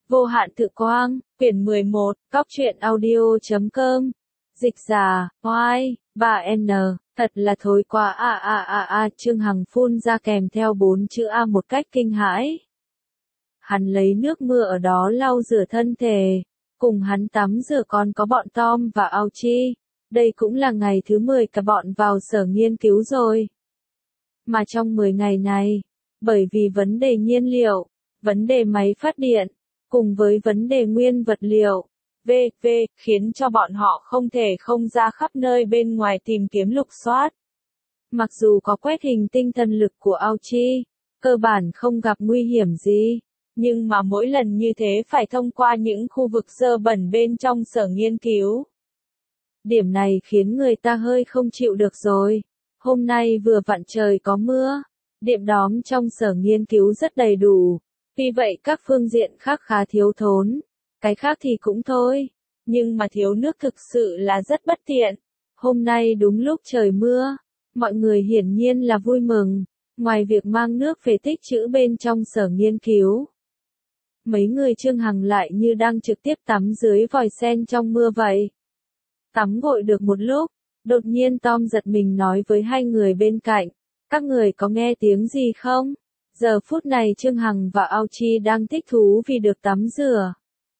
Vô hạn tự quang, quyển 11, Cóc truyện audio.com. Dịch giả, oai, 3N, thật là thối quá Trương Hằng phun ra kèm theo 4 chữ A một cách kinh hãi. Hắn lấy nước mưa ở đó lau rửa thân thể, cùng hắn tắm rửa còn có bọn Tom và Auchi. Đây cũng là ngày thứ 10 cả bọn vào sở nghiên cứu rồi. Mà trong 10 ngày này, bởi vì vấn đề nhiên liệu, vấn đề máy phát điện, cùng với vấn đề nguyên vật liệu, v.v. khiến cho bọn họ không thể không ra khắp nơi bên ngoài tìm kiếm lục soát. Mặc dù có quét hình tinh thần lực của Auchi, cơ bản không gặp nguy hiểm gì, nhưng mà mỗi lần như thế phải thông qua những khu vực dơ bẩn bên trong sở nghiên cứu. Điểm này khiến người ta hơi không chịu được rồi. Hôm nay vừa vặn trời có mưa, điểm đóm trong sở nghiên cứu rất đầy đủ, vì vậy các phương diện khác khá thiếu thốn. Cái khác thì cũng thôi, nhưng mà thiếu nước thực sự là rất bất tiện. Hôm nay đúng lúc trời mưa, mọi người hiển nhiên là vui mừng, ngoài việc mang nước về tích trữ bên trong sở nghiên cứu. Mấy người Trương Hằng lại như đang trực tiếp tắm dưới vòi sen trong mưa vậy. Tắm gội được một lúc, đột nhiên Tom giật mình nói với hai người bên cạnh, các người có nghe tiếng gì không? Giờ phút này Trương Hằng và Auchi đang thích thú vì được tắm rửa.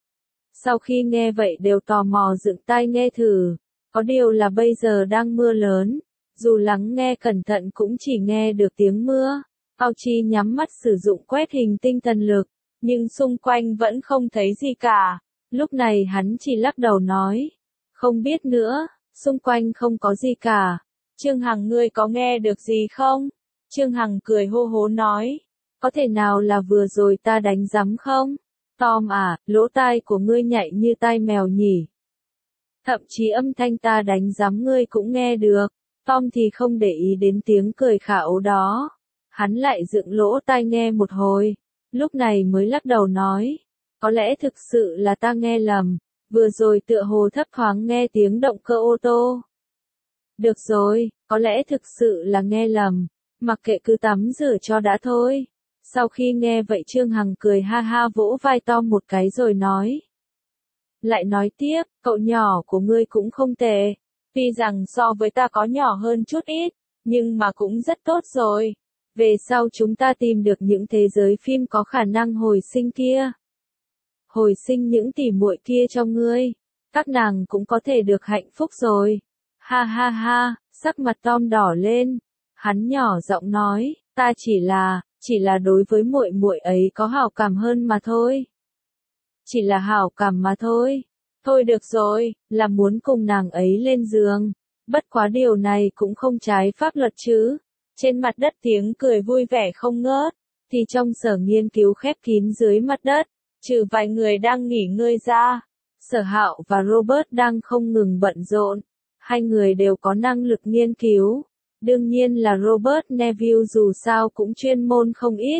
Sau khi nghe vậy đều tò mò dựng tai nghe thử, có điều là bây giờ đang mưa lớn, dù lắng nghe cẩn thận cũng chỉ nghe được tiếng mưa. Auchi nhắm mắt sử dụng quét hình tinh thần lực, nhưng xung quanh vẫn không thấy gì cả. Lúc này hắn chỉ lắc đầu nói, không biết nữa, xung quanh không có gì cả. Trương Hằng ngươi có nghe được gì không? Trương Hằng cười hô hố nói, có thể nào là vừa rồi ta đánh rắm không? Tom à, lỗ tai của ngươi nhạy như tai mèo nhỉ? Thậm chí âm thanh ta đánh rắm ngươi cũng nghe được. Tom thì không để ý đến tiếng cười khả ố đó. Hắn lại dựng lỗ tai nghe một hồi, lúc này mới lắc đầu nói, có lẽ thực sự là ta nghe lầm, vừa rồi tựa hồ thấp thoáng nghe tiếng động cơ ô tô. Được rồi, có lẽ thực sự là nghe lầm, mặc kệ cứ tắm rửa cho đã thôi. Sau khi nghe vậy Trương Hằng cười ha ha vỗ vai Tom một cái rồi nói. Lại nói tiếp, cậu nhỏ của ngươi cũng không tệ, tuy rằng so với ta có nhỏ hơn chút ít, nhưng mà cũng rất tốt rồi. Về sau chúng ta tìm được những thế giới phim có khả năng hồi sinh kia. Hồi sinh những tỉ muội kia cho ngươi, các nàng cũng có thể được hạnh phúc rồi. Ha ha ha, sắc mặt Tom đỏ lên, hắn nhỏ giọng nói, ta chỉ là đối với muội muội ấy có hảo cảm hơn mà thôi. Chỉ là hảo cảm mà thôi. Thôi được rồi, là muốn cùng nàng ấy lên giường. Bất quá điều này cũng không trái pháp luật chứ. Trên mặt đất tiếng cười vui vẻ không ngớt, thì trong sở nghiên cứu khép kín dưới mặt đất, trừ vài người đang nghỉ ngơi ra, Sở Hạo và Robert đang không ngừng bận rộn. Hai người đều có năng lực nghiên cứu. Đương nhiên là Robert Neville dù sao cũng chuyên môn không ít.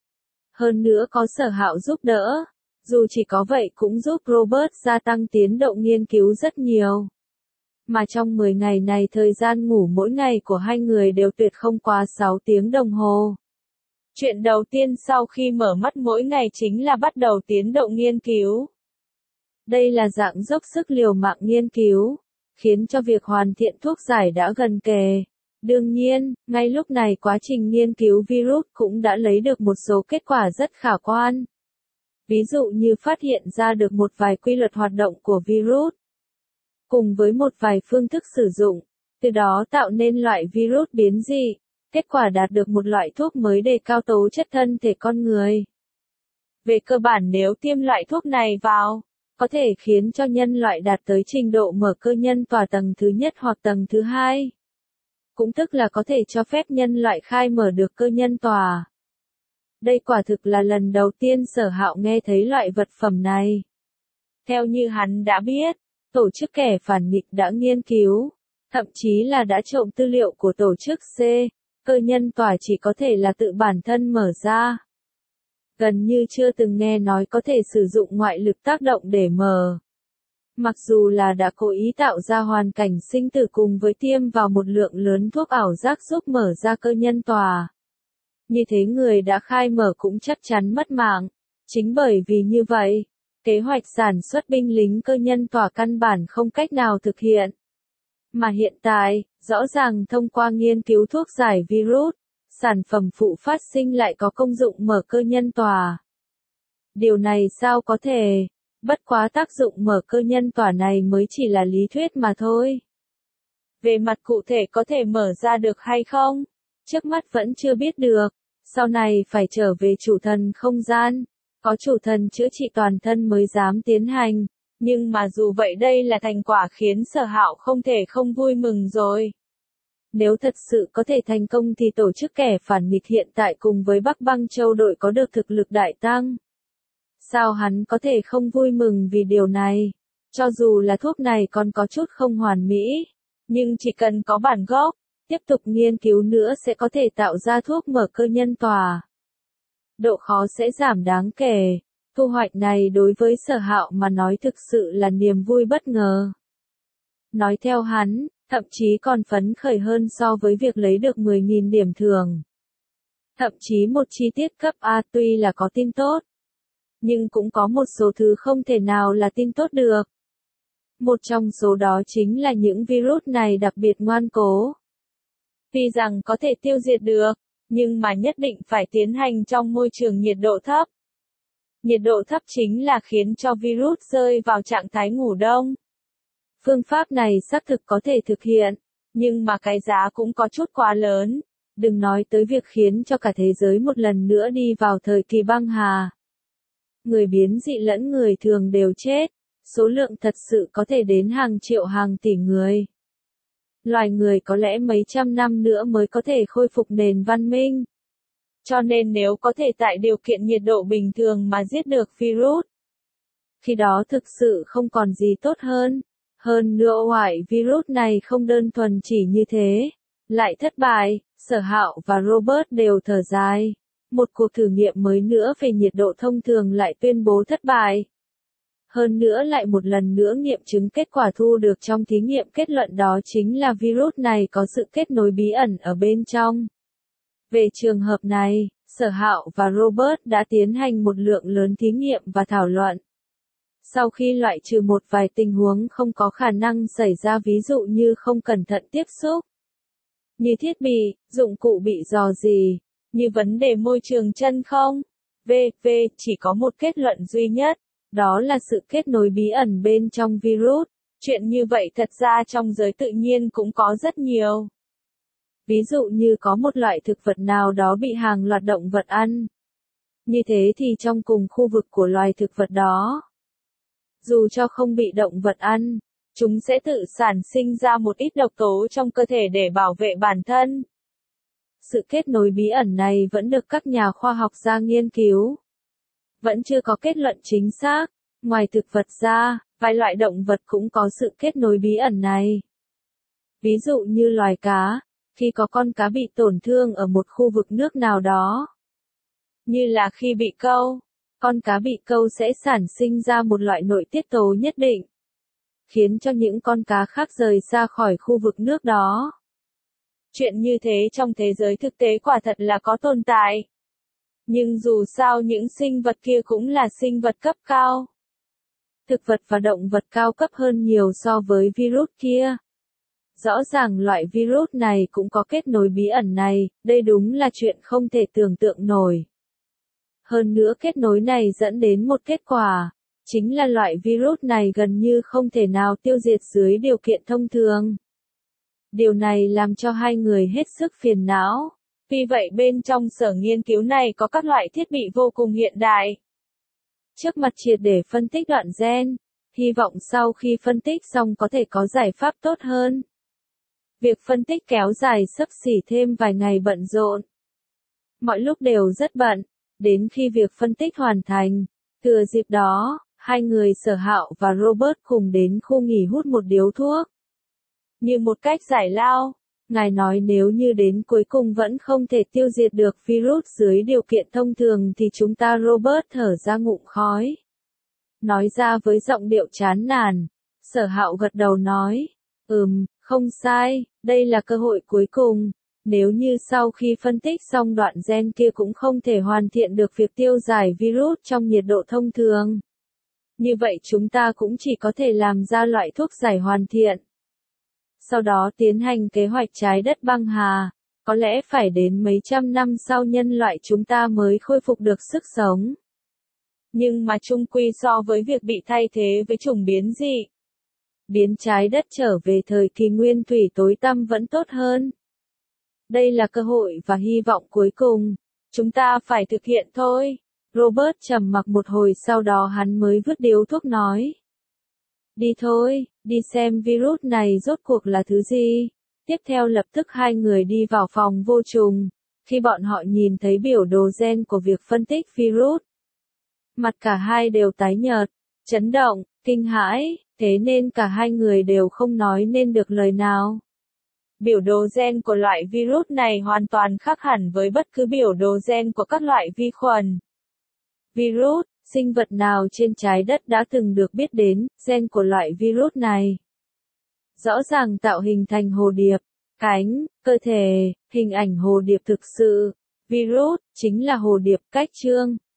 Hơn nữa có Sở Hạo giúp đỡ, dù chỉ có vậy cũng giúp Robert gia tăng tiến độ nghiên cứu rất nhiều. Mà trong 10 ngày này thời gian ngủ mỗi ngày của hai người đều tuyệt không quá 6 tiếng đồng hồ. Chuyện đầu tiên sau khi mở mắt mỗi ngày chính là bắt đầu tiến độ nghiên cứu. Đây là dạng dốc sức liều mạng nghiên cứu, khiến cho việc hoàn thiện thuốc giải đã gần kề. Đương nhiên, ngay lúc này quá trình nghiên cứu virus cũng đã lấy được một số kết quả rất khả quan. Ví dụ như phát hiện ra được một vài quy luật hoạt động của virus, cùng với một vài phương thức sử dụng, từ đó tạo nên loại virus biến dị. Kết quả đạt được một loại thuốc mới đề cao tố chất thân thể con người. Về cơ bản nếu tiêm loại thuốc này vào, có thể khiến cho nhân loại đạt tới trình độ mở cơ nhân tỏa tầng thứ nhất hoặc tầng thứ hai. Cũng tức là có thể cho phép nhân loại khai mở được cơ nhân tỏa. Đây quả thực là lần đầu tiên Sở Hạo nghe thấy loại vật phẩm này. Theo như hắn đã biết, tổ chức kẻ phản nghịch đã nghiên cứu, thậm chí là đã trộm tư liệu của tổ chức C. Cơ nhân tỏa chỉ có thể là tự bản thân mở ra. Gần như chưa từng nghe nói có thể sử dụng ngoại lực tác động để mở. Mặc dù là đã cố ý tạo ra hoàn cảnh sinh tử cùng với tiêm vào một lượng lớn thuốc ảo giác giúp mở ra cơ nhân tỏa. Như thế người đã khai mở cũng chắc chắn mất mạng. Chính bởi vì như vậy, kế hoạch sản xuất binh lính cơ nhân tỏa căn bản không cách nào thực hiện. Mà hiện tại, rõ ràng thông qua nghiên cứu thuốc giải virus, sản phẩm phụ phát sinh lại có công dụng mở cơ nhân tỏa. Điều này sao có thể? Bất quá tác dụng mở cơ nhân tỏa này mới chỉ là lý thuyết mà thôi. Về mặt cụ thể có thể mở ra được hay không? Trước mắt vẫn chưa biết được. Sau này phải trở về chủ thần không gian. Có chủ thần chữa trị toàn thân mới dám tiến hành. Nhưng mà dù vậy đây là thành quả khiến Sở Hạo không thể không vui mừng rồi. Nếu thật sự có thể thành công thì tổ chức kẻ phản nghịch hiện tại cùng với Bắc Băng Châu đội có được thực lực đại tăng. Sao hắn có thể không vui mừng vì điều này? Cho dù là thuốc này còn có chút không hoàn mỹ, nhưng chỉ cần có bản gốc, tiếp tục nghiên cứu nữa sẽ có thể tạo ra thuốc mở cơ nhân tỏa. Độ khó sẽ giảm đáng kể. Thu hoạch này đối với Sở Hạo mà nói thực sự là niềm vui bất ngờ. Nói theo hắn, thậm chí còn phấn khởi hơn so với việc lấy được 10.000 điểm thường. Thậm chí một chi tiết cấp A tuy là có tin tốt, nhưng cũng có một số thứ không thể nào là tin tốt được. Một trong số đó chính là những virus này đặc biệt ngoan cố. Tuy rằng có thể tiêu diệt được, nhưng mà nhất định phải tiến hành trong môi trường nhiệt độ thấp. Nhiệt độ thấp chính là khiến cho virus rơi vào trạng thái ngủ đông. Phương pháp này xác thực có thể thực hiện, nhưng mà cái giá cũng có chút quá lớn. Đừng nói tới việc khiến cho cả thế giới một lần nữa đi vào thời kỳ băng hà. Người biến dị lẫn người thường đều chết, số lượng thật sự có thể đến hàng triệu hàng tỷ người. Loài người có lẽ mấy trăm năm nữa mới có thể khôi phục nền văn minh. Cho nên nếu có thể tại điều kiện nhiệt độ bình thường mà giết được virus, khi đó thực sự không còn gì tốt hơn. Hơn nữa loại virus này không đơn thuần chỉ như thế, lại thất bại, Sở Hạo và Robert đều thở dài. Một cuộc thử nghiệm mới nữa về nhiệt độ thông thường lại tuyên bố thất bại. Hơn nữa lại một lần nữa nghiệm chứng kết quả thu được trong thí nghiệm, kết luận đó chính là virus này có sự kết nối bí ẩn ở bên trong. Về trường hợp này, Sở Hạo và Robert đã tiến hành một lượng lớn thí nghiệm và thảo luận. Sau khi loại trừ một vài tình huống không có khả năng xảy ra, ví dụ như không cẩn thận tiếp xúc, như thiết bị, dụng cụ bị rò rỉ, như vấn đề môi trường chân không, chỉ có một kết luận duy nhất, đó là sự kết nối bí ẩn bên trong virus. Chuyện như vậy thật ra trong giới tự nhiên cũng có rất nhiều. Ví dụ như có một loại thực vật nào đó bị hàng loạt động vật ăn. Như thế thì trong cùng khu vực của loài thực vật đó, dù cho không bị động vật ăn, chúng sẽ tự sản sinh ra một ít độc tố trong cơ thể để bảo vệ bản thân. Sự kết nối bí ẩn này vẫn được các nhà khoa học gia nghiên cứu. Vẫn chưa có kết luận chính xác. Ngoài thực vật ra, vài loại động vật cũng có sự kết nối bí ẩn này. Ví dụ như loài cá, khi có con cá bị tổn thương ở một khu vực nước nào đó, như là khi bị câu, con cá bị câu sẽ sản sinh ra một loại nội tiết tố nhất định, khiến cho những con cá khác rời xa khỏi khu vực nước đó. Chuyện như thế trong thế giới thực tế quả thật là có tồn tại. Nhưng dù sao những sinh vật kia cũng là sinh vật cấp cao. Thực vật và động vật cao cấp hơn nhiều so với virus kia. Rõ ràng loại virus này cũng có kết nối bí ẩn này, đây đúng là chuyện không thể tưởng tượng nổi. Hơn nữa kết nối này dẫn đến một kết quả, chính là loại virus này gần như không thể nào tiêu diệt dưới điều kiện thông thường. Điều này làm cho hai người hết sức phiền não. Vì vậy bên trong sở nghiên cứu này có các loại thiết bị vô cùng hiện đại. Trước mặt triệt để phân tích đoạn gen, hy vọng sau khi phân tích xong có thể có giải pháp tốt hơn. Việc phân tích kéo dài xấp xỉ thêm vài ngày bận rộn. Mọi lúc đều rất bận, đến khi việc phân tích hoàn thành, thừa dịp đó, hai người Sở Hạo và Robert cùng đến khu nghỉ hút một điếu thuốc. Như một cách giải lao, ngài nói nếu như đến cuối cùng vẫn không thể tiêu diệt được virus dưới điều kiện thông thường thì chúng ta, Robert thở ra ngụm khói. Nói ra với giọng điệu chán nản, Sở Hạo gật đầu nói, không sai, đây là cơ hội cuối cùng. Nếu như sau khi phân tích xong đoạn gen kia cũng không thể hoàn thiện được việc tiêu giải virus trong nhiệt độ thông thường, như vậy chúng ta cũng chỉ có thể làm ra loại thuốc giải hoàn thiện. Sau đó tiến hành kế hoạch trái đất băng hà, có lẽ phải đến mấy trăm năm sau nhân loại chúng ta mới khôi phục được sức sống. Nhưng mà chung quy so với việc bị thay thế với chủng biến dị, biến trái đất trở về thời kỳ nguyên thủy tối tăm vẫn tốt hơn. Đây là cơ hội và hy vọng cuối cùng, chúng ta phải thực hiện thôi. Robert trầm mặc một hồi sau đó hắn mới vứt điếu thuốc nói. Đi thôi, đi xem virus này rốt cuộc là thứ gì. Tiếp theo lập tức hai người đi vào phòng vô trùng. Khi bọn họ nhìn thấy biểu đồ gen của việc phân tích virus, mặt cả hai đều tái nhợt, chấn động, kinh hãi, thế nên cả hai người đều không nói nên được lời nào. Biểu đồ gen của loại virus này hoàn toàn khác hẳn với bất cứ biểu đồ gen của các loại vi khuẩn. Virus, sinh vật nào trên trái đất đã từng được biết đến, gen của loại virus này rõ ràng tạo hình thành hồ điệp, cánh, cơ thể, hình ảnh hồ điệp thực sự. Virus, chính là hồ điệp cách chương.